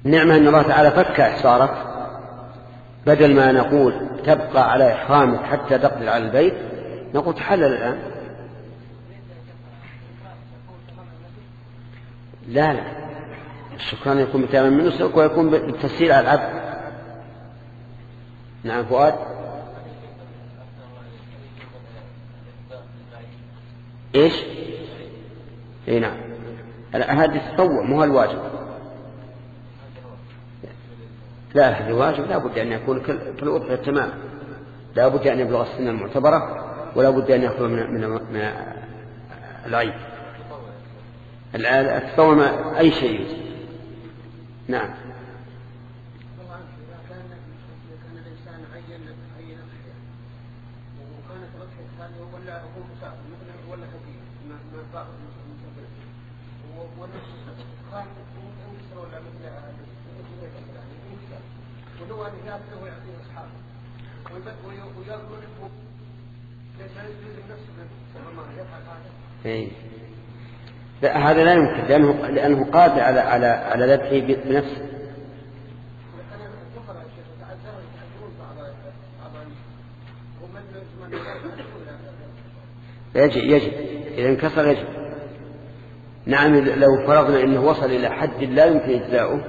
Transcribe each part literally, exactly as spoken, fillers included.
النعمة أن الله تعالى فك إحصارك، بدل ما نقول تبقى على إحرامك حتى تقدر على البيت نقول تحلل الآن. لا لا، الشكران يكون بتاما من نسك ويكون بالتسهيل على العبد. نعم فؤاد. ايش؟ اي نعم، هذا التطوع مو الواجب. لا، هذا الواجب لا بد أن يكون كالأضحية تمام، لا بد أن يبلغ السنة المعتبرة ولا بد أن يخلو من, من, من العيب. التطوع أي شيء. نعم. إيه. لا هذا لا يمكن لأنه, لأنه قادر على على على ذبحه بنفسه. يجب يجب إذا انكسر يجب. نعم لو فرضنا أنه وصل إلى حد لا يمكن إجزاؤه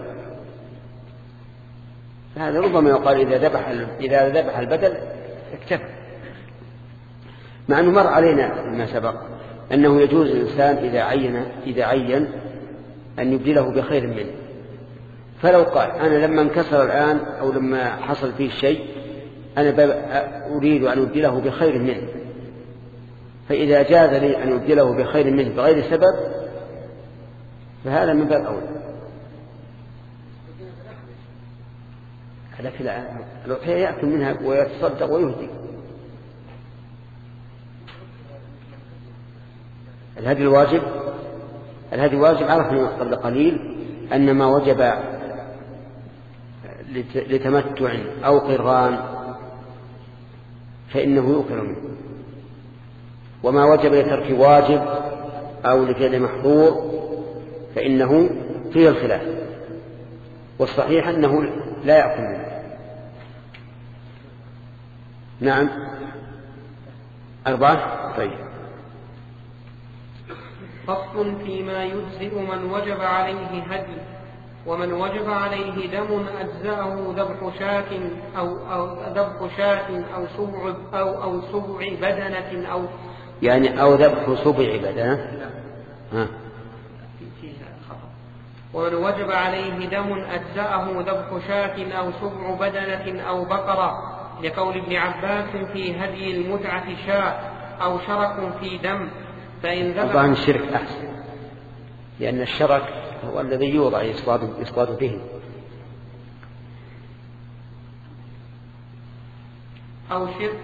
فهذا ربما يقال إذا ذبح إذا ذبح البدل اكتفى. مع أنه مر علينا ما سبق أنه يجوز الإنسان إذا عين إذا عين أن يبدله بخير منه. فلو قال أنا لما انكسر الآن أو لما حصل فيه شيء أنا أريد أن أبدله بخير منه، فإذا جاز لي أن أبدله بخير منه بغير سبب فهذا من باب أولى. لكن الأضحية يأكل منها ويتصدق ويهدي. الهدي الواجب الهدي الواجب عرفنا قبل قليل أن ما وجب لتمتع أو قران فإنه يؤكل منه، وما وجب لترك واجب أو لفعل محظور فإنه فيه الخلاف، والصحيح أنه لا يأكل منه. نعم. أربعة. طيب. فصل فيما يجزئ من وجب عليه هدي. ومن وجب عليه دم أجزأه ذبح شاة أو أو ذبح شاة أو سبع أو أو سبع بدنة أو يعني أو ذبح سبع بدنة. ها. ومن وجب عليه دم أجزأه ذبح شاة أو سبع بدنة أو بقرة، لقول ابن عباس في هدي المتعة شاة أو شرك في دم. فإن ذبح طبعا الشرك أحسن، لأن الشرك هو الذي يوضع يصطاد به. أو شرك،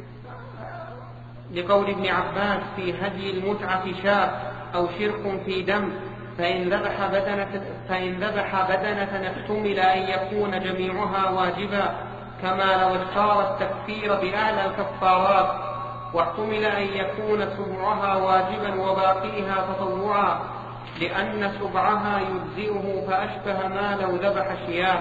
لقول ابن عباس في هدي المتعة شاة أو شرك في دم. فإن ذبح بدنة فإن ذبح بدنة احتمل أن يكون جميعها واجبا، كما لو اختار التكفير بأعلى الكفارات، واحتمل أن يكون سبعها واجبا وباقيها تطوعا، لأن سبعها يجزئه فأشبه ما لو ذبح شياه.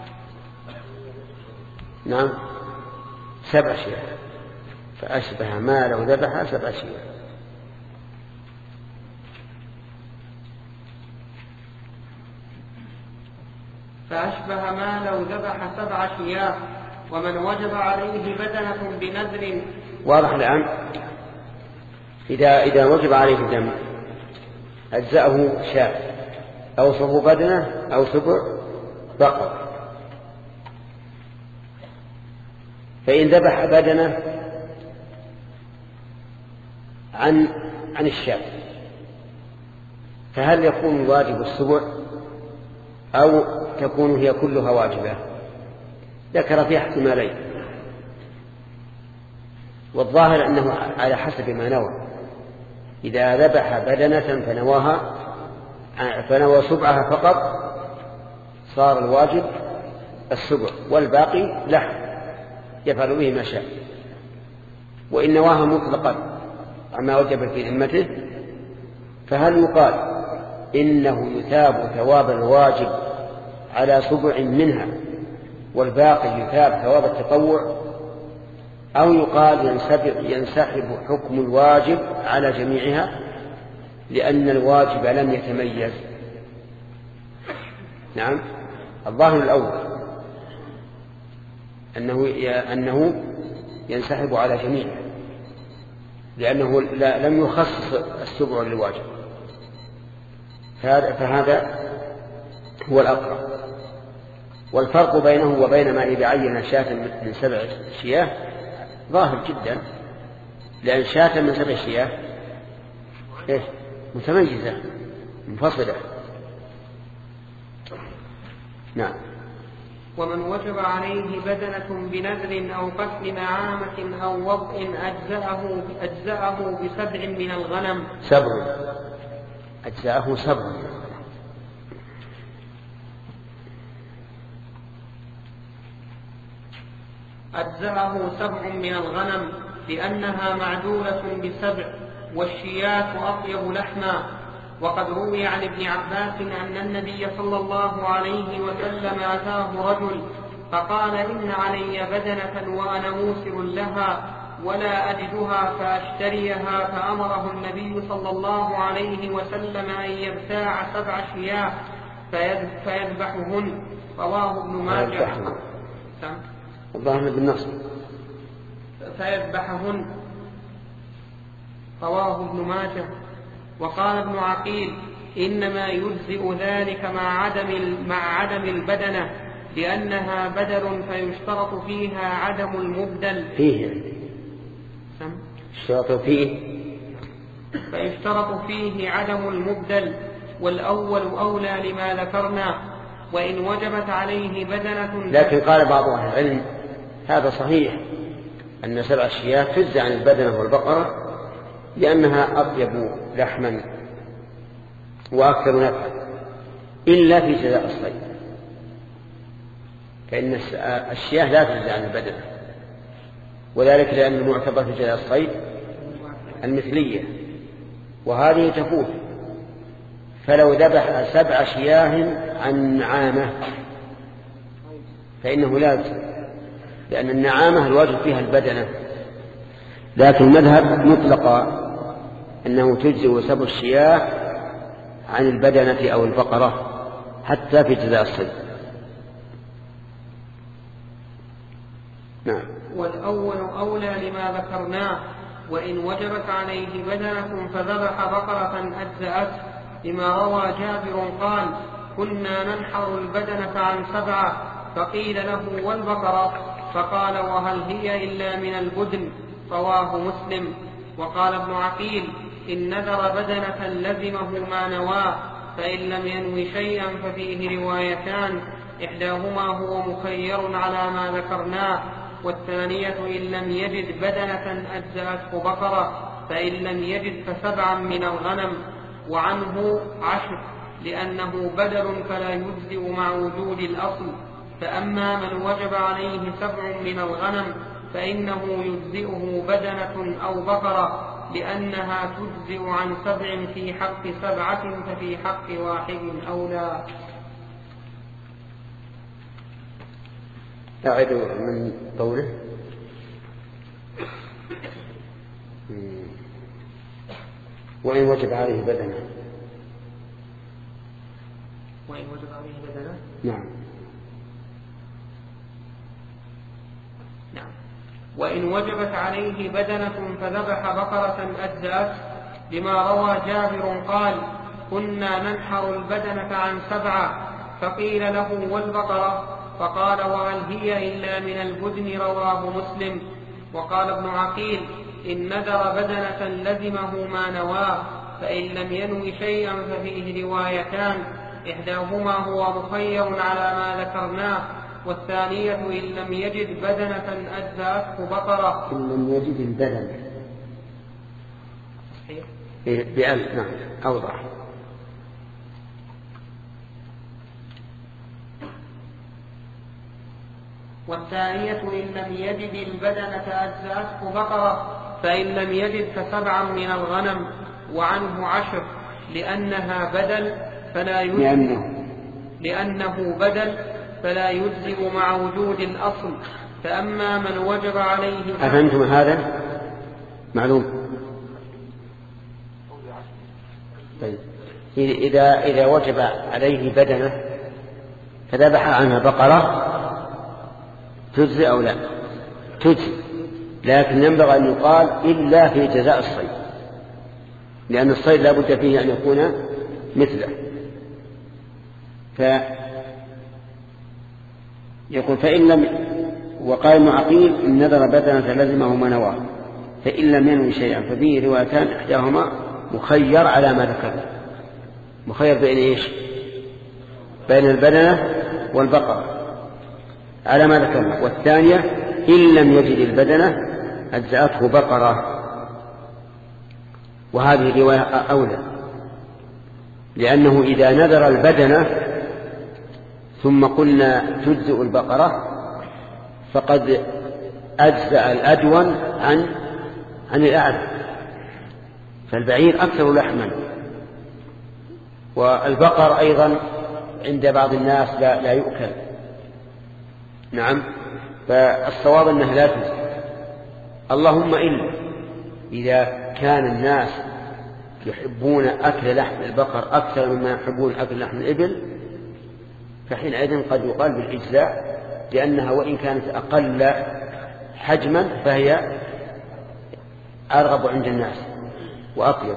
نعم، سبع شياه، فأشبه ما لو ذبح سبع شياه. فأشبه ما لو ذبح سبع شياه. ومن وجب عليه بدنة بنذر. واضح الآن. إذا إذا وجب عليه دم أجزأه شاة أو سبع بدنة أو سبع بقر، فإن ذبح بدنة عن عن الشاة فهل يكون الواجب السبع أو تكون هي كلها واجبة؟ ذكر فيها احتمالين، والظاهر أنه على حسب ما نوى. إذا ذبح بدنة فنواها فنوى سبعها فقط صار الواجب السبع والباقي لحم يفعل به ما شاء. وإن نواها مطلقا عما وجب في ذمته فهل يقال إنه يثاب ثواب الواجب على سبع منها والباقي يثاب ثواب التطوع، أو يقال ينسحب حكم الواجب على جميعها لأن الواجب لم يتميز. نعم، الظاهر الأول أنه أنه ينسحب على جميعها لأنه لم يخصص السبع للواجب، فهذا هو الأقرب. والفرق بينه وبين ما إذا عين شاة من سبع شياه ظاهر جدا، لأن شاة من سبع شياه إيه؟ متميزة منفصلة. نعم. ومن وجب عليه بدنة بنذر أو قتل نعامة أو وضع أجزأه, أجزأه بسبع من الغنم. سبع أجزأه سبع. أجزأه سبع من الغنم لأنها معدولة بسبع، والشياة أطيب لحما. وقد روي عن ابن عباس أن النبي صلى الله عليه وسلم أتاه رجل فقال إن علي بدنة وأنا موسر لها ولا أجدها فأشتريها، فأمره النبي صلى الله عليه وسلم أن يبتاع سبع شياه فيذبحهن. رواه ابن ماجه. الظاهر بالنصر. فيذبحهن رواه ابن ماجه. وقال ابن عقيل إنما يجزئ ذلك مع عدم مع عدم البدنة لأنها بدل فيشترط فيها عدم المبدل فيه اشترط فيه فيشترط فيه عدم المبدل، والأول أولى لما ذكرنا. وإن وجبت عليه بدنة، لكن قال بعض أهل العلم هذا صحيح أن سبع الشياه تجزى عن البدنة والبقرة لأنها أطيب لحما وأكثر نفعا إلا في جزاء الصيد، فإن الشياه لا تجزى عن البدنة، وذلك لأن المعتبر في جزاء الصيد المثلية، وهذه تفوت. فلو ذبح سبع شياه عن نعامة فإنه لا يجزي، لأن النعامة الواجب فيها البدنة، لكن المذهب مطلقا أنه تجزئ سبع الشياه عن البدنة أو البقرة حتى في جزاء الصيد. نعم. والأول أولى لما ذكرناه. وإن وجبت عليه بدنة فذبح بقرة أجزأته، لما روى جابر قال كنا ننحر البدنة عن سبعة، فقيل له والبقرة؟ فقال وهل هي إلا من البدن؟ رواه مسلم. وقال ابن عقيل إن نذر بدنة لزمه ما نواه، فإن لم ينوي شيئا ففيه روايتان، إحداهما هو مخير على ما ذكرناه، والثانية إن لم يجد بدنة أجزأته بقرة، فإن لم يجد فسبعا من الغنم، وعنه عشر لأنه بدل فلا يجزئ مع وجود الأصل. فأما من وجب عليه سبع من الغنم فإنه يجزئه بدنة أو بقرة، لأنها تجزئ عن سبع في حق سبعة، ففي حق واحد أولى. أعد من قوله وإن وجب عليه بدنة. وإن وجب عليه بدنة نعم نعم وإن وجبت عليه بدنة فذبح بقرة أجزأته، لما روى جابر قال كنا ننحر البدنة عن سبعة، فقيل له والبقرة؟ فقال وهل هي إلا من البدن؟ رواه مسلم. وقال ابن عقيل إن نذر بدنة لزمه ما نواه، فإن لم ينوي شيئا ففيه روايتان، إحداهما هو مخير على ما ذكرناه، والثانية إن لم يجد بدنة أجزأته بقرة. إن لم يجد البدنة بألف. نعم أوضح. والثانية إن لم يجد البدنة أجزأته بقرة، فإن لم يجد فسبعا من الغنم، وعنه عشر لأنها بدل فلا يجزئ لأنه لأنه بدل فلا يجزئ مع وجود الأصل. فأما من وجب عليه أفهمتم هذا؟ معلوم. طيب إذا إذا وجب عليه بدنة فذبح عنها بقرة تجزي أو لا؟ تجزي، لكن ينبغي أن يقال إلا في جزاء الصيد، لأن الصيد لا بد فيه أن يكون مثله. فيقول فإن لم، وقال ابن عقيل إن نذر بدنة لزمه ما نواه، فإن لم ينوي شيئا ففيه روايتان إحداهما مخير على ما ذكرنا. مخير بين إيش؟ بين البدنة والبقرة على ما ذكرنا. والثانية إن لم يجد البدنة أجزأته بقرة، وهذه رواية أولى، لأنه إذا نذر البدنة ثم قلنا تجزئ البقرة فقد أجزأ الأدون عن عن الأعلى، فالبعير أكثر لحما، والبقر أيضا عند بعض الناس لا, لا يؤكل. نعم، فالصواب أنها لا تجزئ، اللهم إلا إذا كان الناس يحبون أكل لحم البقر أكثر مما يحبون أكل لحم الإبل، فحينئذ قد يقال بالإجزاء، لأنها وإن كانت أقل حجما فهي أرغب عند الناس وأطيب.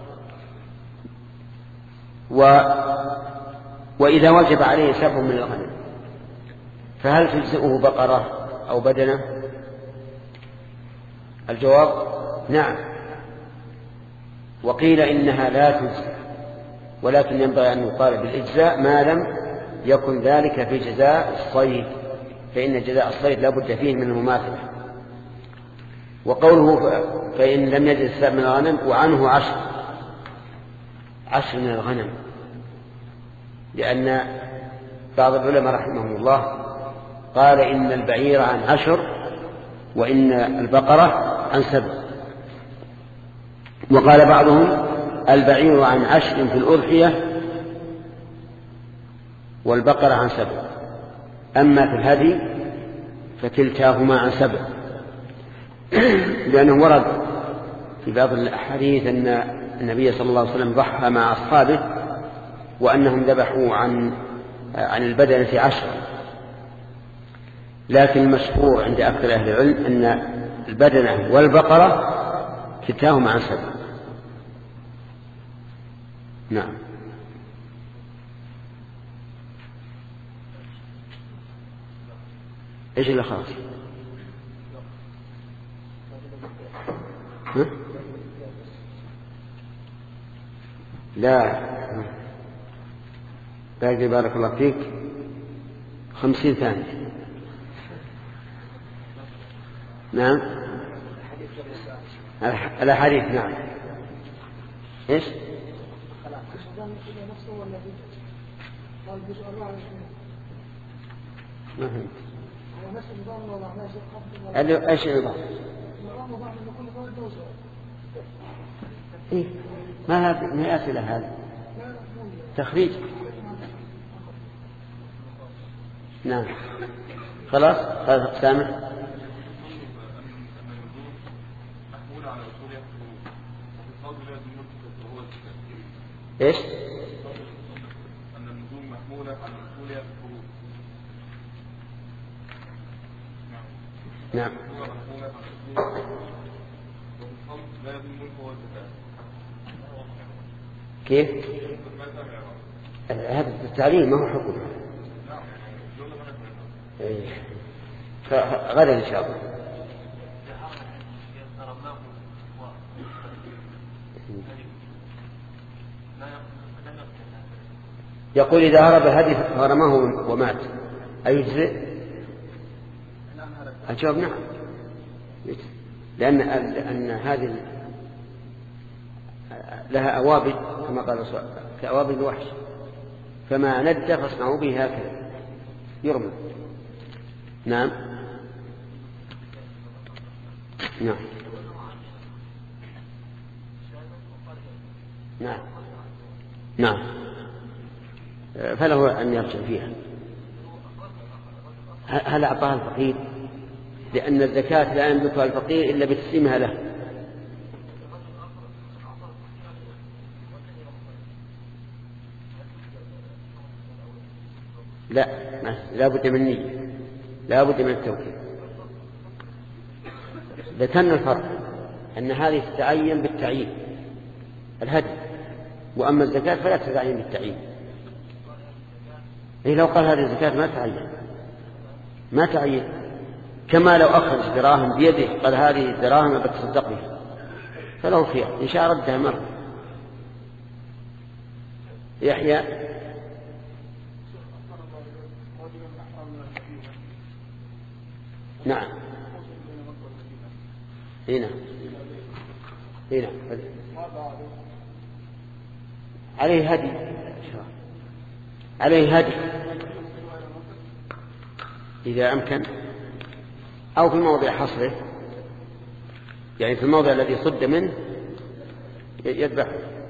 و... وإذا وجب عليه سبع من الغنم فهل تجزئه بقرة أو بدنة؟ الجواب نعم، وقيل إنها لا تجزئ، ولكن ينبغي أن يقال بالإجزاء ما لم يكن ذلك في جزاء الصيد، فإن جزاء الصيد لا بد فيه من المماثلة. وقوله فإن لم يجد السبع من الغنم وعنه عشر عشر من الغنم، لأن بعض العلماء رحمهم الله قال إن البعير عن عشر وإن البقرة عن سبع، وقال بعضهم البعير عن عشر في الأضحية والبقرة عن سبع، أما في الهدي فكلتاهما عن سبع، لأنه ورد في بعض الأحاديث أن النبي صلى الله عليه وسلم ضحى مع أصحابه وأنهم ذبحوا عن عن البدنة عشرة، لكن المشهور عند أكثر أهل العلم أن البدنة والبقرة كلتاهما عن سبع. نعم. ايش اللي خلاص؟ ها؟ لا باقي بارك الله فيك خمسين ثانية. نعم الأحاديث. نعم ايش؟ ما فهمت. ايش النظام؟ إيه؟ ما هذه ما أسئلة هذه تخريج. نعم خلاص خلاص سامح. ايش؟ أن النجوم محمولة على أصولها في الفروض. نعم. كيف؟ هذا التعليم ما هو حكم. غدا إن شاء الله. يقول إذا هرب الهدي فرماه ومات أيجزئ؟ الجواب نعم، لأن أن هذه لها أوابد كما قال الرسول كأوابد الوحش، فما ند فاصنعوا به هكذا يرمى. نعم نعم نعم نعم فله أن يرجع فيها. هل أعطاها الفقير؟ لأن الزكاة لا يملكها الفقير إلا بتسليمها له. لا، لا بد من نية، لا بد من التوكيد. ذكرنا الفرق أن هذه تتعين بالتعيين الهدي، وأما الزكاة فلا تتعين بالتعيين. إيه لو قال هذه الزكاة ما تعين ما تعين، كما لو أخذ دراهم بيده قال هذه الدراهم بتصدق بها، فله فيها إن شاء ردها مرة. يحيى نعم هنا هنا عليه هدي عليه هدي إذا أمكن، أو في موضع حصره، يعني في الموضع الذي صد منه يذبح.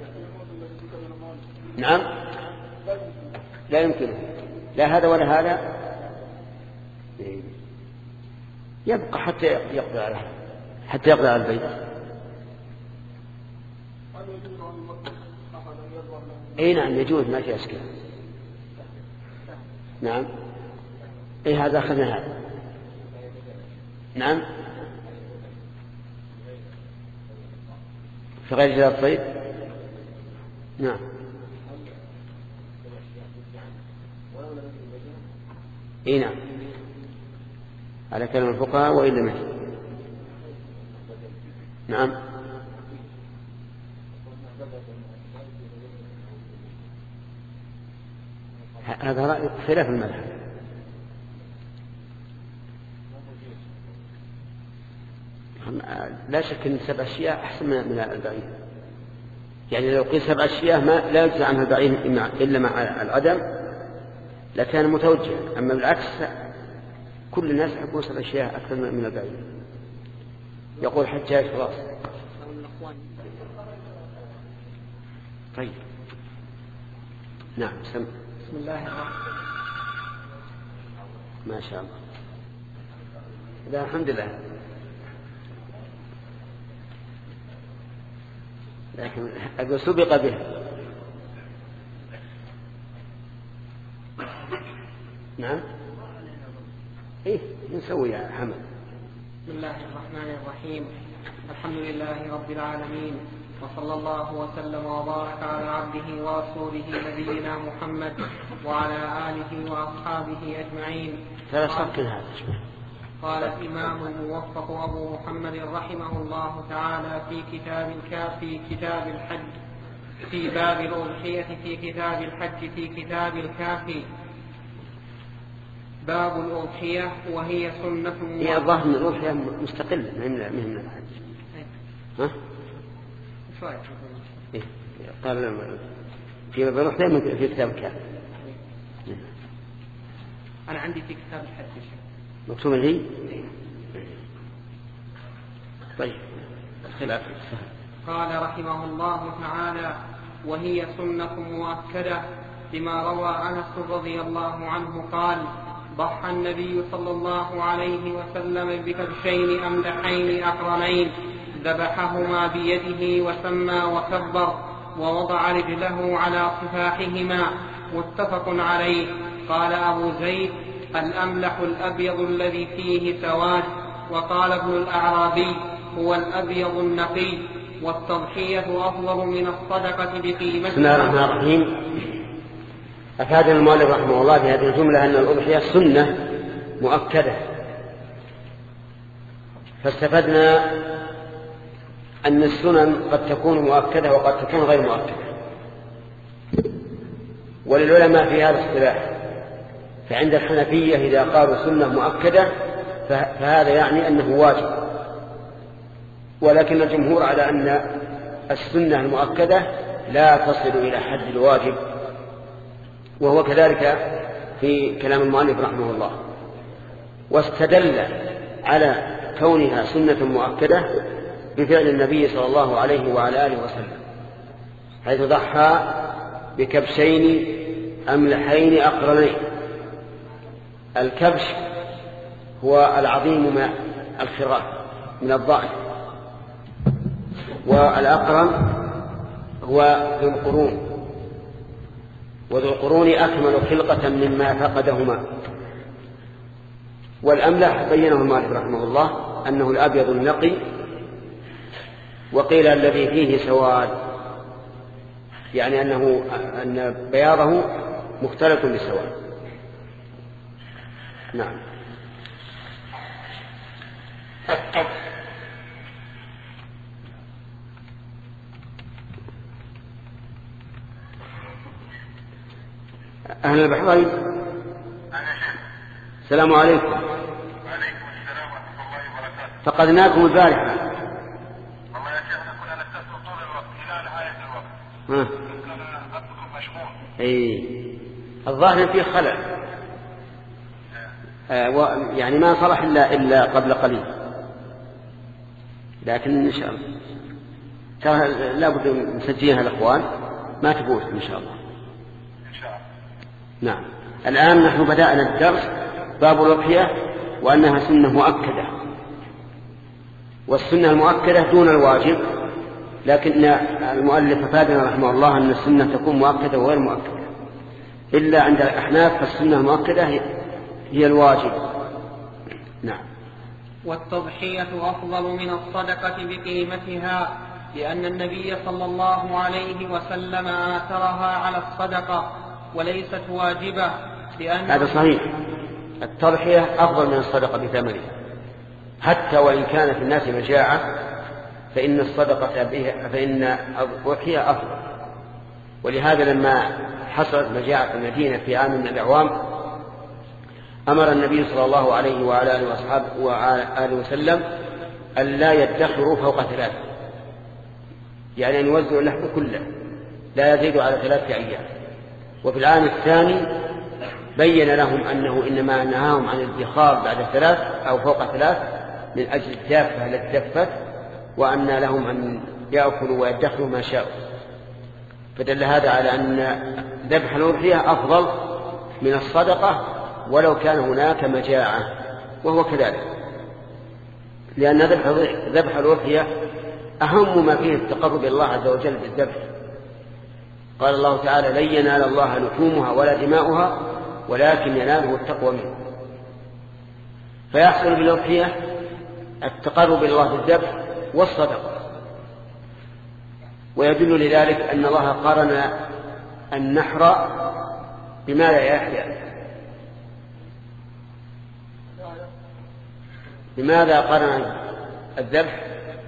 نعم لا يمكنه، لا هذا ولا هذا، يبقى حتى يقضي عليه حتى يقضي على البيت. اي نعم يجوز، ما في اشكال. نعم اي هذا اخذنا هذا. نعم في غير جزاء الصيد. نعم اي نعم على كلام الفقهاء وإلا مثل. نعم هذا رأي خلاف المذهب. لا شك أن سبع أشياء أحسن من البعير، يعني لو قيل سبع أشياء ما لا يجزى عنها البعير إلا مع العدم لكان متوجها، أما بالعكس كل الناس يحبون سبع أشياء أكثر من البعير. يقول حجاج خلاص. طيب نعم سم. بسم الله الرحمن ما شاء الله. لا الحمد لله، لكن أقول سبق به. نعم إيه نسوي يا حمد. بسم الله الرحمن الرحيم. الحمد لله رب العالمين، وصلى الله وسلم وبارك على عبده ورسوله نبينا محمد وعلى آله وأصحابه أجمعين. ترى صفت هذا. قال الإمام الموفق أبو محمد رحمه الله تعالى في كتاب في كتاب الحج في باب الأضحية في كتاب الحج في كتاب الكافي باب الأضحية وهي سنة. هي الظاهر من الأضحية مستقلة من من الحج. ها؟ شو رأيك؟ إيه قال في باب الأضحية في كتاب الكافي. أنا عندي في كتاب الحج مكتوب لي. طيب الخلاف. قال رحمه الله تعالى وهي سنة مؤكدة لما روى أنس رضي الله عنه قال ضحى النبي صلى الله عليه وسلم بكبشين أملحين أقرنين ذبحهما بيده وسمى وكبر ووضع رجله على صفاحهما متفق عليه. قال أبو زيد الأملح الأبيض الذي فيه سواد. وقال ابن الأعرابي هو الأبيض النقي والتضحية أفضل من الصدقة بقيمتها. بسم الله الرحمن الرحيم. أفاد المؤلف رحمه الله في هذه الجملة أن الأضحية سنة مؤكدة، فاستفدنا أن السنن قد تكون مؤكدة وقد تكون غير مؤكدة، وللعلماء في هذا اصطلاح. فعند الحنفية إذا قالوا سنة مؤكدة فهذا يعني أنه واجب، ولكن الجمهور على أن السنة المؤكدة لا تصل إلى حد الواجب، وهو كذلك في كلام المؤلف رحمه الله. واستدل على كونها سنة مؤكدة بفعل النبي صلى الله عليه وعلى آله وسلم، حيث ضحى بكبشين أملحين أقرنين. الكبش هو العظيم من الخراف من الضأن، والأقرن هو ذو القرون، وذو القرون أكمل خلقة مما فقدهما. والأملح بينه المؤلف رحمه الله أنه الأبيض النقي، وقيل الذي فيه سواد، يعني أنه أن بياضه مختلط بالسواد. نعم. أهل البحرين، السلام عليكم. وعليكم السلام ورحمة الله وبركاته. فقدناكم البارحة. والله يا شيخنا كنا نتصل طول الوقت إلى نهاية الوقت. ها. كنا خطكم مشغول. أي الظاهر فيه خلل، آه يعني ما صلح إلا إلا قبل قليل، لكن إن شاء الله لا بد نسجلها الأخوان ما تفوت إن شاء الله. إن شاء الله. نعم. الآن نحن بدأنا الدرس باب الأضحية وأنها سنة مؤكدة، والسنة المؤكدة دون الواجب، لكن المؤلف فادنا رحمه الله أن السنة تكون مؤكدة وغير مؤكدة، إلا عند الأحناف فالسنة المؤكدة هي الواجب. نعم. والتضحية أفضل من الصدقة بقيمتها، لأن النبي صلى الله عليه وسلم آثرها على الصدقة وليست واجبة. لأن هذا صحيح، التضحية أفضل من الصدقة بثمنها، حتى وإن كان في الناس مجاعة فإن الصدقة بها فإن الضحية أفضل. ولهذا لما حصلت مجاعة في المدينة في عام من الأعوام أمر النبي صلى الله عليه وعلى آله وأصحابه وعلى آله وسلم أن لا يدخروا فوق ثلاثة، يعني أن يوزعوا اللحم كله لا يزيد على ثلاثة أيام. وفي العام الثاني بين لهم أنه إنما نهاهم عن الادخار بعد ثلاث أو فوق ثلاث من أجل الدافة التي دفت، وأن لهم أن يأكلوا ويدخروا ما شاءوا. فدل هذا على أن ذبح الأضحية أفضل من الصدقة ولو كان هناك مجاعة، وهو كذلك، لأن ذبح الأضحية أهم ما فيه التقرب إلى الله عز وجل بالذبح. قال الله تعالى: لن ينال الله لحومها ولا دماؤها ولكن يناله التقوى منه. فيحصل بالأضحية التقرب إلى الله بالذبح والصدقة. ويدل لذلك أن الله قارن النحر بماذا يا يحيى؟ لماذا قارن الذبح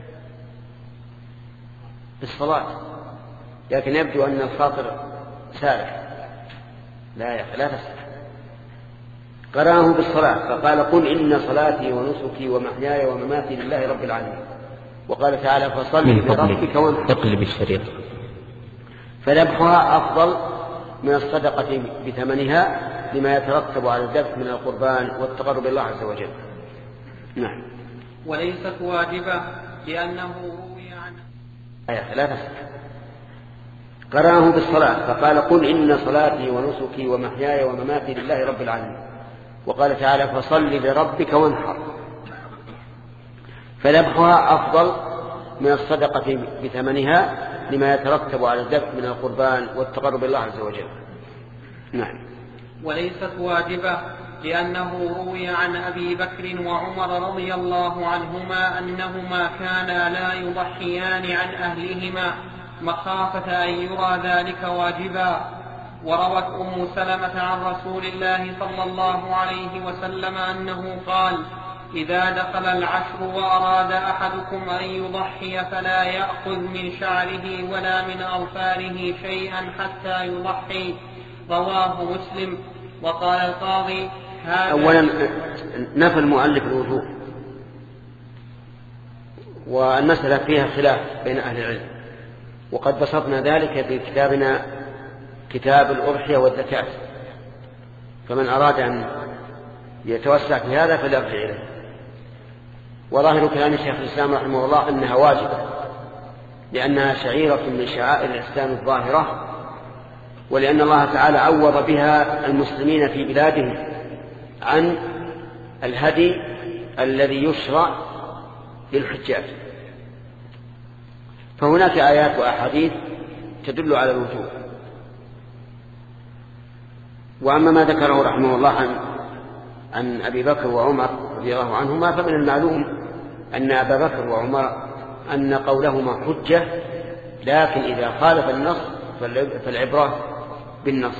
بالصلاة؟ لكن يبدو أن الخاطر سارح. لا يا أخي لا تسرح. قرأه بالصلاة فقال: قل إن صلاتي ونسكي ومحياي ومماتي لله رب العالمين. وقال تعالى: فصل لربك وانحر. اقلب الشريط. فذبحها أفضل من الصدقة بثمنها لما يترتب على الذبح من القربان والتقرب إلى الله عز وجل. نعم. وليست واجبة لأنه روي عنه. آية ثلاثة. قرأه بالصلاة فقال: قل إن صلاتي ونسكي ومحياي ومماتي لله رب العالمين. وقال تعالى: فصل لربك وانحر. فذبحها أفضل من الصدقة بثمنها لما يترتب على الذبح من القربان والتقرب إلى الله عز وجل. نعم. وليست واجبة لأنه روي عن أبي بكر وعمر رضي الله عنهما أنهما كانا لا يضحيان عن أهلهما مخافة أن يرى ذلك واجبا. وروت أم سلمة عن رسول الله صلى الله عليه وسلم أنه قال: إذا دخل العشر وأراد أحدكم أن يضحي فلا يأخذ من شعره ولا من أظفاره شيئا حتى يضحي. رواه مسلم. وقال القاضي: هذا أولا نفى المؤلف الوجوب، والمسألة فيها خلاف بين أهل العلم، وقد بسطنا ذلك في كتابنا كتاب الأضحية والزكاة، فمن أراد أن يتوسع في هذا فليرجع إليه. وظاهر كلام شيخ الإسلام رحمه الله أنها واجبة، لأنها شعيرة من شعائر الإسلام الظاهرة ولأن الله تعالى عوض بها المسلمين في بلادهم عن الهدي الذي يشرع للحجاج. فهناك آيات وأحاديث تدل على الوجوب. وأما ما ذكره رحمه الله عن, عن أبي بكر وعمر رضي الله عنهما، فمن المعلوم أن أبا بكر وعمر أن قولهما حجة، لكن إذا خالف النص فالعبرة بالنص.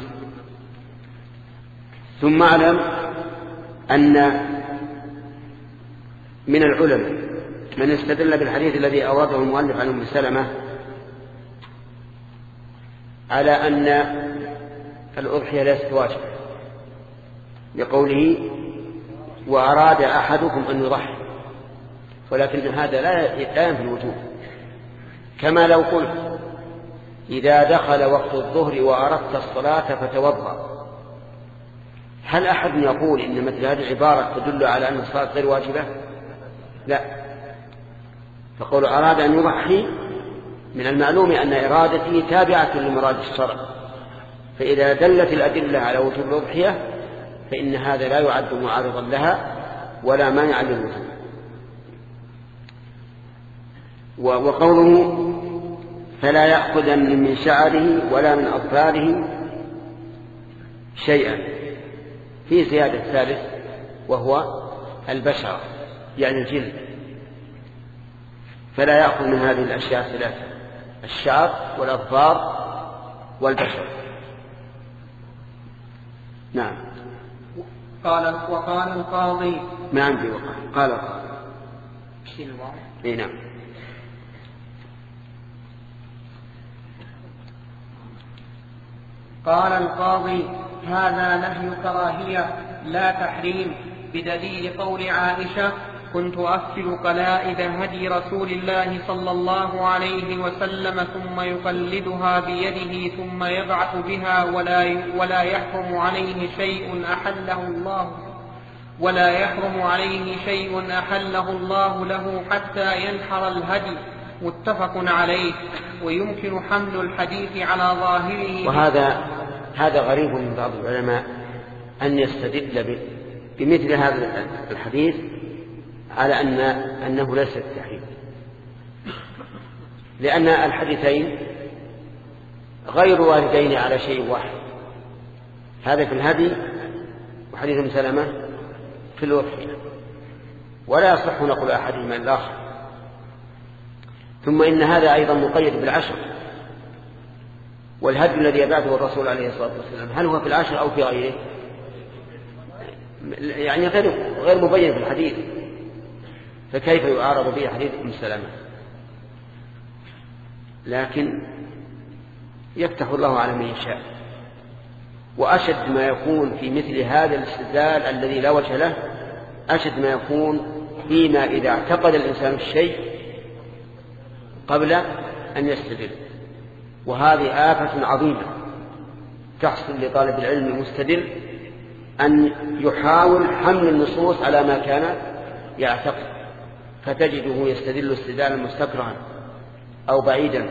ثم اعلم أن من العلماء من استدل بالحديث الذي أورده المؤلف عن أم سلمة على أن الأضحية ليست واجبة، بقوله وأراد أحدكم أن يضحي، ولكن هذا لا ينفي الوجوب. كما لو قلت إذا دخل وقت الظهر وأردت الصلاة فتوضأ، هل أحد يقول إن مثل هذه العبارة تدل على أن الصلاة غير واجبة؟ لا. فقول أراد أن يضحي من المعلوم أن إرادته تابعة لمراد الشرع، فإذا دلت الأدلة على وجوب الأضحية فإن هذا لا يعد معارضا لها ولا مانع للوجوب. وقوله فلا يأخذن من شعره ولا من أظفاره شيئا، في زيادة ثالث وهو البشرة يعني الجلد، فلا يأخذ من هذه الأشياء ثلاثة: الشعر والأظفار والبشر. نعم. قال وقال القاضي ما عندي وقال قال القاضي اي نعم. قال القاضي هذا نهي كراهية لا تحريم، بدليل قول عائشة كنت أفسد قلائد هدي رسول الله صلى الله عليه وسلم ثم يقلدها بيده ثم يبعث بها ولا ولا يحرم عليه شيء أحله الله ولا يحرم عليه شيء أحله الله له حتى ينحر الهدي، متفق عليه. ويمكن حمل الحديث على ظاهره. وهذا هذا غريب من بعض العلماء أن يستدل بمثل هذا الحديث على أن أنه ليس التحريم، لأن الحديثين غير واردين على شيء واحد، هذا في الهدي وحديث ام سلمة في الأضحية، ولا يصح نقل أحدهما الآخر. ثم إن هذا أيضا مقيد بالعشر، والهدي الذي يبعثه الرسول عليه الصلاة والسلام هل هو في العشر أو في غيره؟ يعني غير غير مبين في الحديث، فكيف يعارض به حديث ام سلمة؟ لكن يفتح الله على من يشاء. وأشد ما يكون في مثل هذا الاستدلال الذي لا وجه له، أشد ما يكون فيما إذا اعتقد الإنسان الشيء قبل أن يستدل، وهذه آفة عظيمة تحصل لطالب العلم المستدل أن يحاول حمل النصوص على ما كان يعتقد، فتجده يستدل استدلالا مستكرها أو بعيدا.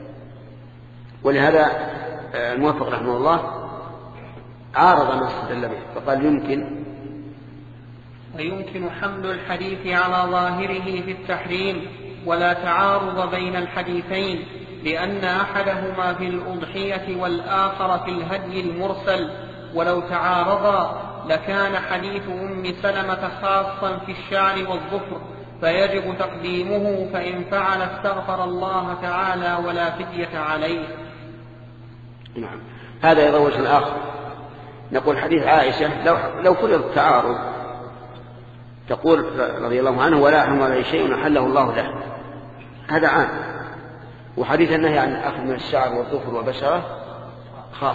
ولهذا الموفق رحمه الله عارض ما استدل به فقال يمكن ويمكن حمل الحديث على ظاهره في التحريم، ولا تعارض بين الحديثين، لأن أحدهما في الأضحية والآخر في الهدي المرسل، ولو تعارضا لكان حديث أم سلمة خاصا في الشعر والظفر فيجب تقديمه، فإن فعل استغفر الله تعالى ولا فدية عليه. نعم. هذا أيضا وجه آخر، نقول حديث عائشة لو, لو فرض التعارض تقول رضي الله عنه ولا يحرم عليه شيء أحله الله له، هذا عام. وحديث النهي عن الأخذ من الشعر والظفر وبشرة خاص.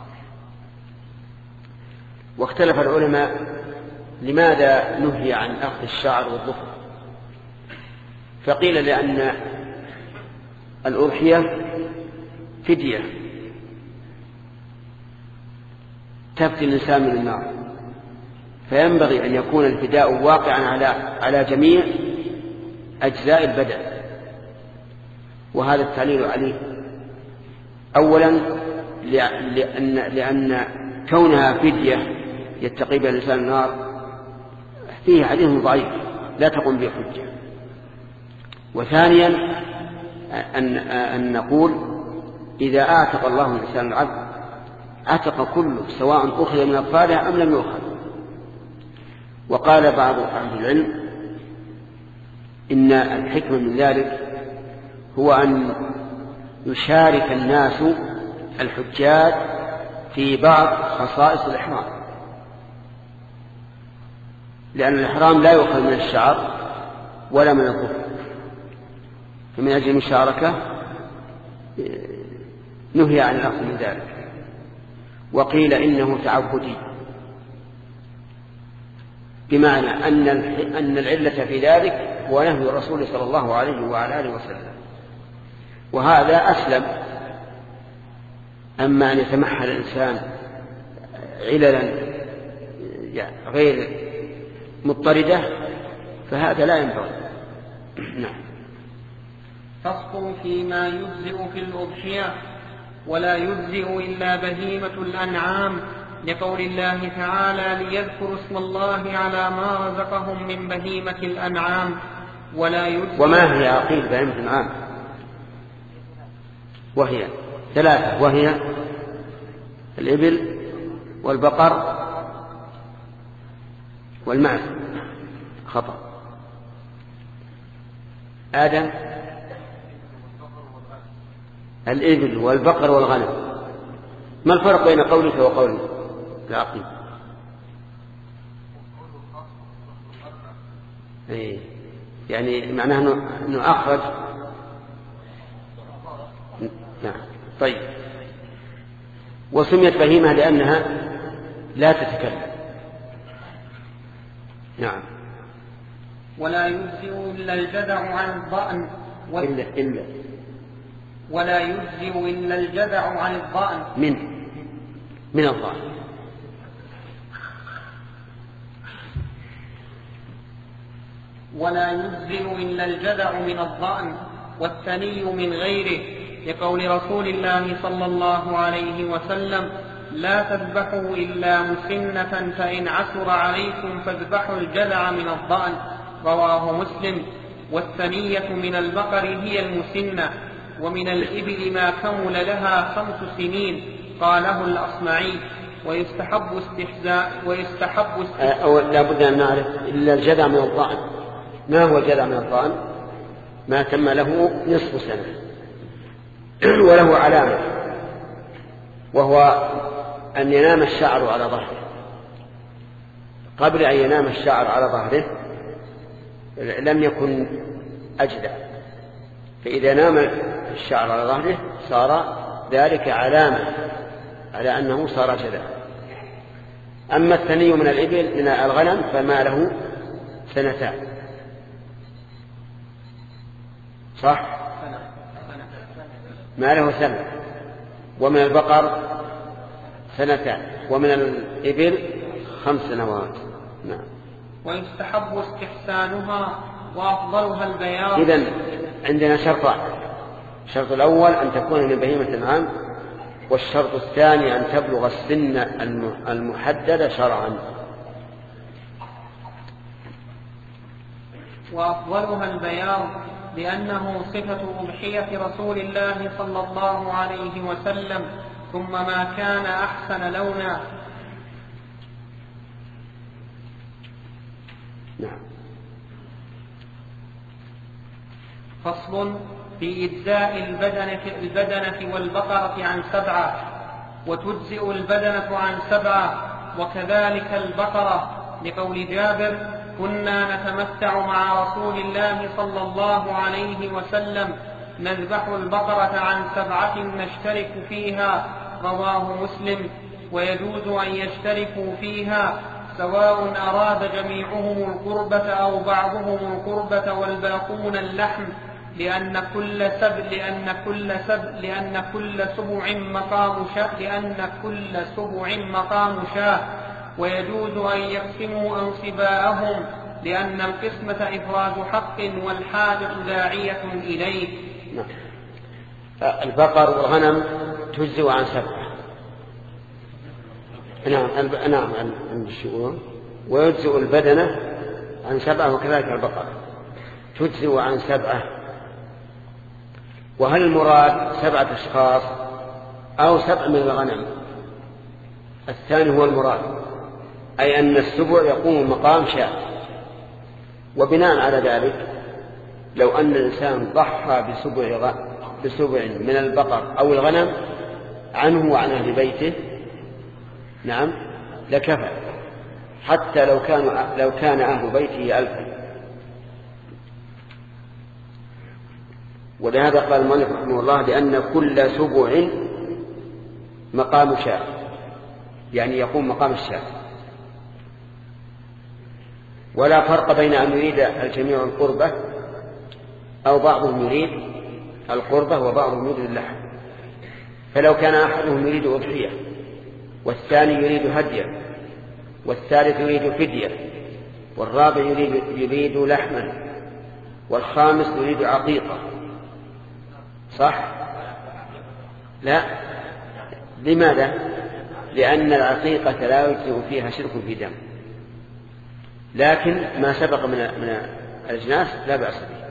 واختلف العلماء لماذا نهي عن أخذ الشعر والظفر، فقيل لأن الأضحية فدية تفدي الإنسان من النار، فينبغي أن يكون الفداء واقعا على على جميع أجزاء البدن. وهذا التعليل عليه أولا لأن, لأن كونها فدية يتقي بها الإنسان النار فيه حديث ضعيف لا تقوم به حجة. وثانيا أن, أن نقول إذا أعتق الله الإنسان العبد أعتق كله سواء أخذ من أطفاله أم لم يؤخذ. وقال بعض أهل العلم إن الحكمة من ذلك هو أن يشارك الناس الحجاج في بعض خصائص الإحرام، لأن الإحرام لا يؤخذ من الشعر ولا من الظفر، فمن أجل المشاركة نهي عن الأخذ من ذلك. وقيل إنه تعبدي، بمعنى أن أن العلة في ذلك هو نهي الرسول صلى الله عليه وعلى آله وسلم، وهذا أسلم. أما أن يتمحل الإنسان عللا غير مضطردة فهذا لا ينبغي. نعم. فصل فيما يجزئ في الأضحية. ولا يجزئ إلا بهيمة الأنعام، لقول الله تعالى ليذكروا اسم الله على ما رزقهم من بهيمة الأنعام. ولا يجزئ. وما هي عقيل بهيمة الأنعام؟ وهي ثلاثة، وهي الإبل والبقر والمعز. خطأ. آدم الإبل والبقر والغنم. ما الفرق بين قولك وقول العقيل؟ إيه. يعني معناه أنه أخرج. نعم. طيب. وسميت بهيمة لأنها لا تتكلم. نعم. ولا يجزئ إلا الجذع عن الضأن و... إلا إلا ولا يجزئ إلا الجذع عن الضأن من من الضأن. ولا يجزئ إلا الجذع من الضأن والثني من غيره، لقول رسول الله صلى الله عليه وسلم لا تذبحوا إلا مسنة، فإن عسر عليكم فاذبحوا الجذع من الضأن، رواه مسلم. والثنية من البقر هي المسنة، ومن الإبل ما كمل لها خمس سنين، قاله الأصمعي. ويستحب استحزاء ويستحب استحزاء أو لا بد أن نعرف إلا الجذع من الضأن. ما هو الجذع من الضأن؟ ما تم له نصف سنة وله علامة، وهو أن ينام الشعر على ظهره. قبل أن ينام الشعر على ظهره لم يكن أجدع، فإذا نام الشعر على ظهره صار ذلك علامة على أنه صار جذع. أما الثني من الإبل من الغنم فما له سنتان، صح؟ ما له سنة. ومن البقر سنتان، ومن الإبل خمس سنوات. نعم. ويستحب استحسانها وأفضلها البياض. إذن عندنا شرطان: الشرط الأول أن تكون من بهيمة الأنعام، والشرط الثاني أن تبلغ السن المحددة شرعا. وأفضلها البياض لأنه صفة أضحية رسول الله صلى الله عليه وسلم، ثم ما كان أحسن لونا. نعم. فصل في إجزاء البدنة, البدنة والبقرة عن سبعة، وتجزئ البدنة عن سبعة، وكذلك البقرة، لقول جابر كنا نتمتع مع رسول الله صلى الله عليه وسلم نذبح البقرة عن سبعة نشترك فيها، رواه مسلم. ويجوز أن يشتركوا فيها سواء أراد جميعهم القربة أو بعضهم القربة والباقون اللحم، لأن كل سبع لأن كل سبع لأن كل سبع مقام شاة لأن كل سبع مقام شاة. ويجوز أن يقسموا أنصباءهم، لأن القسمة إفراز حق والحاجة داعية إليه. البقر والغنم تجزئ عن سبعة، نعم نعم ويجزئ البدنة عن سبعة وكذلك البقرة تجزئ عن سبعة. وهل المراد سبعة أشخاص أو سبع من الغنم؟ الثاني هو المراد، أي أن السبع يقوم مقام شاة. وبناء على ذلك لو أن الإنسان ضحى بسبع بسبع من البقر أو الغنم عنه وعن أهل بيته نعم لكفى، حتى لو كان لو كان أهل بيته ألفا. ولهذا قال المؤلف رحمه الله لأن كل سبع مقام شاة، يعني يقوم مقام الشاة. ولا فرق بين أن يريد الجميع القربة أو بعضهم يريد القربة وبعضهم يريد اللحم. فلو كان أحدهم يريد أضحية والثاني يريد هدية والثالث يريد فدية والرابع يريد, يريد لحما والخامس يريد عقيقة، صح؟ لا. لماذا؟ لأن العقيقة لا يجزئ فيها شرك في دم، لكن ما سبق من من الأجناس لا بأس به.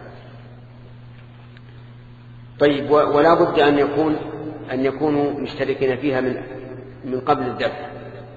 طيب ولا بد أن يكون أن يكونوا مشتركين فيها من من قبل الذبح.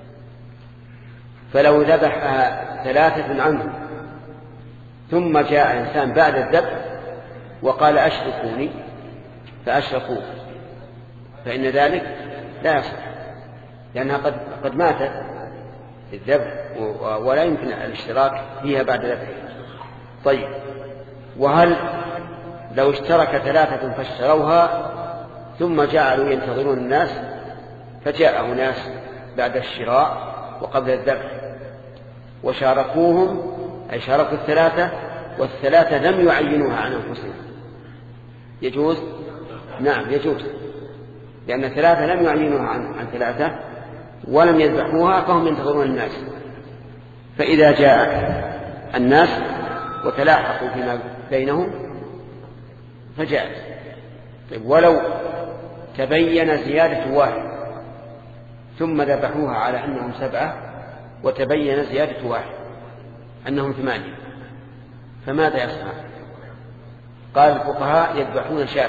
فلو ذبحها ثلاثة عنهم ثم جاء إنسان بعد الذبح وقال أشركوني فأشركوه فإن ذلك لا يصح، لأنها قد قد ماتت الذبح ولا يمكن الاشتراك فيها بعد ذبحها. طيب وهل لو اشترك ثلاثة فاشتروها ثم جعلوا ينتظرون الناس فجاء ناس بعد الشراء وقبل الذبح وشاركوهم، أي شاركوا الثلاثة والثلاثة لم يعينوها عن أنفسهم، يجوز؟ نعم يجوز، لأن الثلاثة لم يعينوها عن, عن ثلاثة ولم يذبحوها فهم ينتظرون الناس. فإذا جاء الناس وتلاحقوا فيما بينهم فجاءت. طيب ولو تبين زيادة واحد ثم ذبحوها على أنهم سبعة وتبين زيادة واحد أنهم ثمانية فماذا يصنع؟ قال الفقهاء يذبحون شاة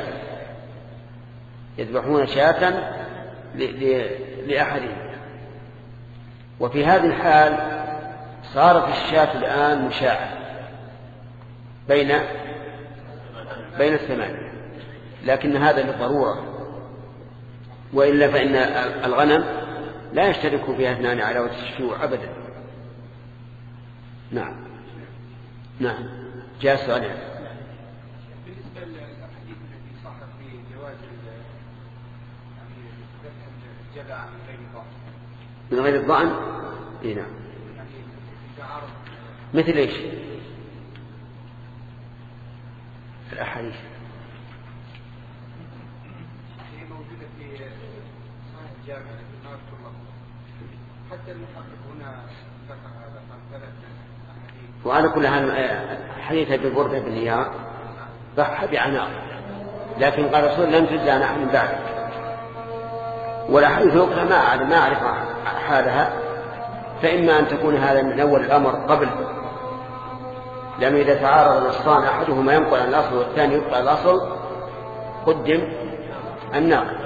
يذبحون شاة لأحدهم. وفي هذه الحال صارت الشاة الآن مشاعة بين بين الثمانية، لكن هذا للضرورة، وإلا فإن الغنم لا يشترك فيها اثنان على وجه الشيوع أبدا. نعم نعم جاء سؤال. بالنسبة للحديث الذي صح في جواز الجذع من غير الضأن من غير الضأن إيه نعم مثل إيش الأحاديث هي موجودة في صحيح الجامع لكن ما أذكر الله، حتى المحقق هنا ذكر هذا فثلاث أحاديث. وعلى كل حال حديث أبي بردة بن نيار ضحى بعناق، لكن قال الرسول لم تجزى عن أحد بعدك. والأحاديث الأخرى ما أعرف ما أعرف حالها، فإما أن تكون هذا من أول الأمر قبل، لأنه إذا تعارض النصان أحدهما ينقل عن الأصل والثاني يبقى الأصل قدم الناقل.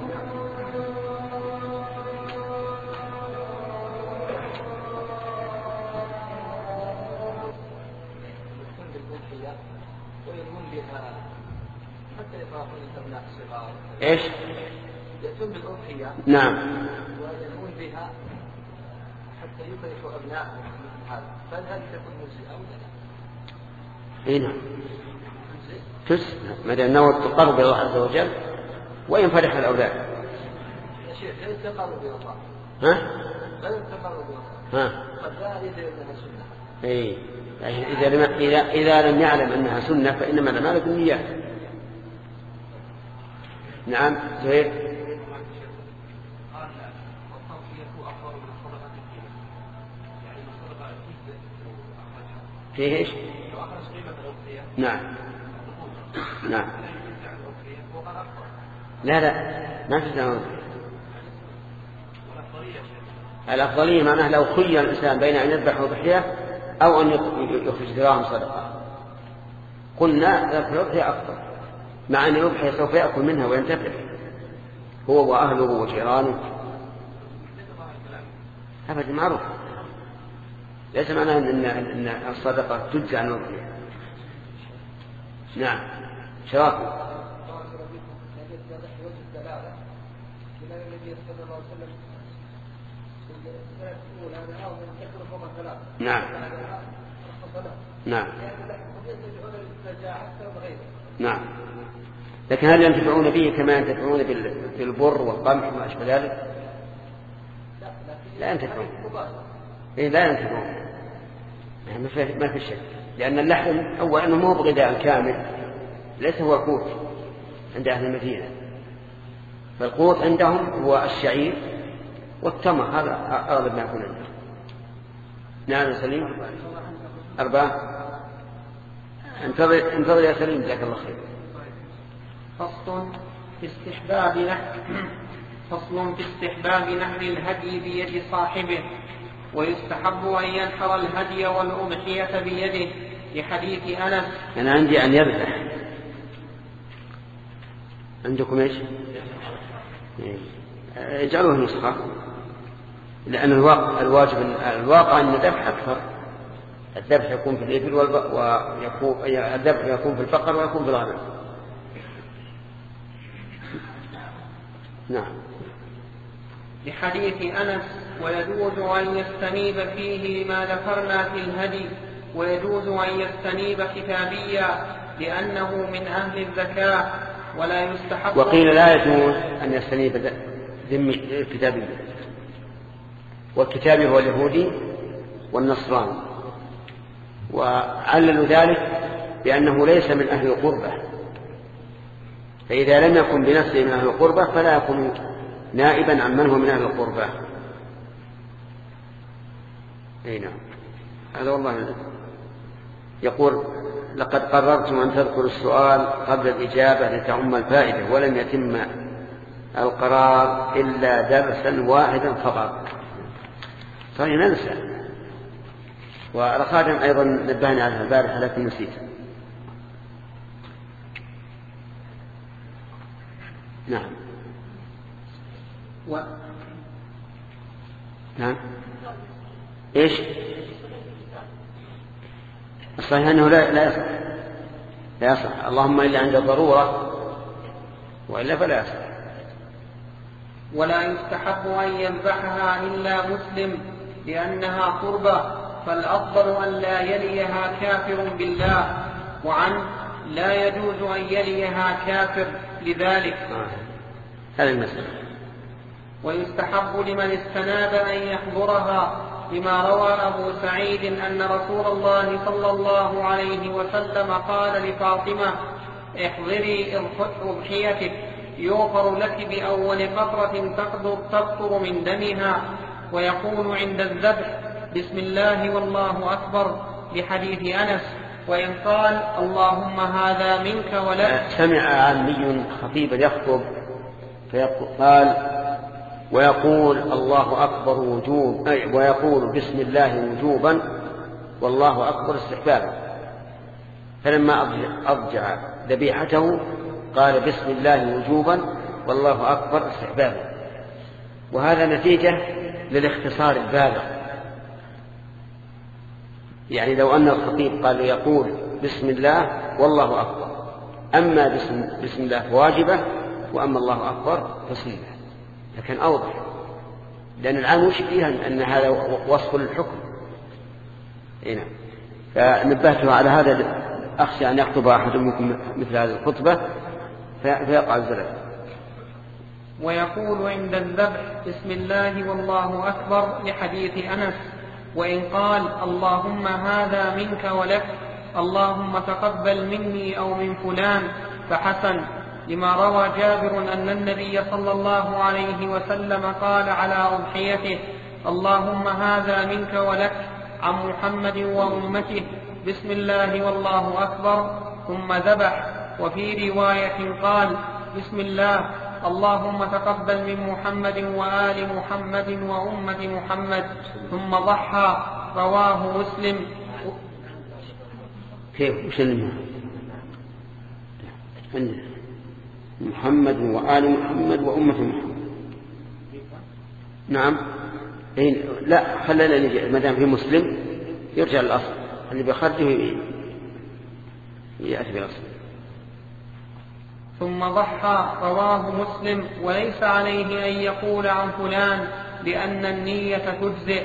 إيش؟ يأتون بالأضحية نعم ويأتون بها حتى يفرحوا أبنائهم مثل هذا، فهل هذه تكون مجزئة أو لا؟ إيه نعم تجزئ ما دام نوى التقرب إلى الله عز وجل وإن فرح الأولاد. يا شيخ غير التقرب إلى الله. ها؟ غير التقرب إلى الله. ها؟ قد لا يدري أنها سنة. إيه إذا لم إذا إذا لم يعلم أنها سنة فإنما الأعمال بالنيات. نعم زهير. فيه ايش؟ نعم نعم لا لا ما في زمان. الأفضلية معناه لو خير الإنسان بين أن يذبح أضحية أو أن يخرج دراهم صدقة قلنا ذبح الأضحية أفضل، مع أن الأضحية سوف يأكل منها وينتفع هو وأهله وجيرانه. أبدا معروف، ليس معناه أن, إن الصدقة تجزى عن الأضحية. نعم شرافي. نعم نعم نعم. لكن هل ينتفعون به كما ينتفعون بالبر والقمح وما أشبه ذلك؟ لا ينتفعون. إيه لا ينتفعون، ما في شك، لأن اللحم أولا أنه مو بغذاء كامل، ليس هو القوت عند أهل المدينة، فالقوت عندهم هو الشعير والتمر، هذا أغلب ما يكون عندهم. نعم سليم. أربعة. انتظر انتظر يا سليم جزاك الله خير. فصل في استحباب نحر فصل في استحباب نحر الهدي بيد صاحبه، ويستحب أن ينحر الهدي والأضحية بيده لحديث أنس. أنا عندي أن يذبح، عندكم إيش؟ اجعلوه نسخة، لأن الواقع الواجب الواقع أن الذبح أكثر. الذبح يكون في الإبل ويكون الذبح يكون في البقر ويكون في الغنم. نعم. لحديث أنس ويجوز أن يستنيب فيه لما ذكرنا في الهدي، ويجوز أن يستنيب كتابيا لأنه من أهل الزكاة، ولا يستحق. وقيل لا يجوز أن يستنيب ذمي كتابيا، والكتابي هو اليهودي والنصراني، وعللوا ذلك بأنه ليس من أهل القربة، فإذا لم يكن بنفسه من أهل القربة فلا يكون نائبا عن من هو من أهل القربة. أي نعم. هذا والله يقول لقد قررتم أن تذكروا السؤال قبل الإجابة لتعم الفائدة، ولم يتم القرار إلا درسا واحدا فقط. صحيح ننسى، ورخادم أيضا نبهني على البارحة لكن نسيت. نعم و... نعم. إيش الصحيح أنه لا, لا يصح لا يصح اللهم إلا عند ضرورة، وإلا فلا يصح. ولا يستحب أن يذبحها إلا مسلم لأنها قربة، فالأفضل أن لا يليها كافر بالله، وعن لا يجوز أن يليها كافر لذلك. هذا المسألة. ويستحب لمن استناب أن يحضرها، لما روى أبو سعيد أن رسول الله صلى الله عليه وسلم قال لفاطمة: احضري أضحيتك يغفر لك بأول قطرة تقطر من دمها. ويقول عند الذبح: بسم الله والله أكبر، لحديث أنس. وإن قال: اللهم هذا منك ولك. سمع عامي خطيبا يخطب فقال: ويقول الله أكبر وجوب، أي ويقول بسم الله وجوبا والله أكبر استحبابا، فلما أضجع ذبيحته قال بسم الله وجوبا والله أكبر استحبابا. وهذا نتيجة للاختصار البالغ، يعني لو أن الخطيب قال يقول بسم الله والله أكبر، أما بسم, بسم الله واجبة، وأما الله أكبر فسنة، لكن أوضح، لأن العام وش فيها أن هذا وصف للحكم. هنا فنبهته على هذا، أخشى أن يخطب أحد منكم مثل هذه الخطبة فيقع الزلل. ويقول عند الذبح: بسم الله والله أكبر، لحديث أنس. وإن قال: اللهم هذا منك ولك، اللهم تقبل مني أو من فلان، فحسن، لما روى جابر أن النبي صلى الله عليه وسلم قال على أضحيته: اللهم هذا منك ولك، عن محمد وأمته، بسم الله والله أكبر، ثم ذبح. وفي رواية قال: بسم الله اللهم تقبل من محمد وآل محمد وأمة محمد، ثم ضحى. رواه مسلم. كيف وش اللي محمد وآل محمد وأمة محمد؟ نعم. لا، خلينا نجي ما دام في مسلم يرجع للأصل، اللي بيخرجه يأتي بالأصل. ثم ضحى. رواه مسلم. وليس عليه أن يقول عن فلان لأن النية تجزئ.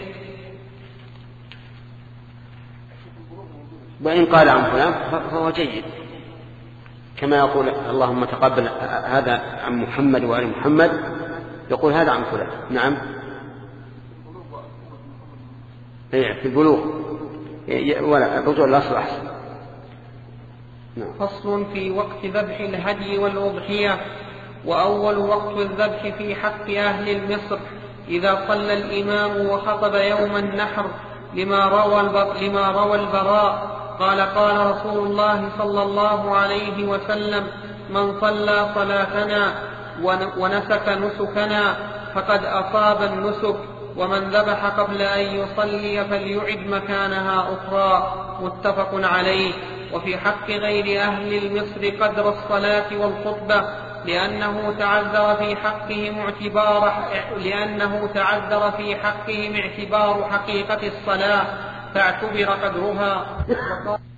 وإن قال عن فلان فهو جيد، كما يقول اللهم تقبل هذا عن محمد وآل محمد، يقول هذا عن فلان. نعم. في البلوغ ولا الرجوع للأصل أحسن. نعم. فصل في وقت ذبح الهدي والأضحية. وأول وقت الذبح في حق أهل مصر إذا صلى الإمام وخطب يوم النحر، لما روى, لما روى البراء قال قال رسول الله صلى الله عليه وسلم: من صلى صلاتنا ونسك نسكنا فقد أصاب النسك، ومن ذبح قبل أن يصلي فليعد مكانها أخرى. متفق عليه. وفي حق غير أهل المصر قدر الصلاة والخطبة، لأنه تعذر في حقهم اعتبار لأنه تعذر في حقهم اعتبار حقيقة الصلاة فاعتبر قدرها.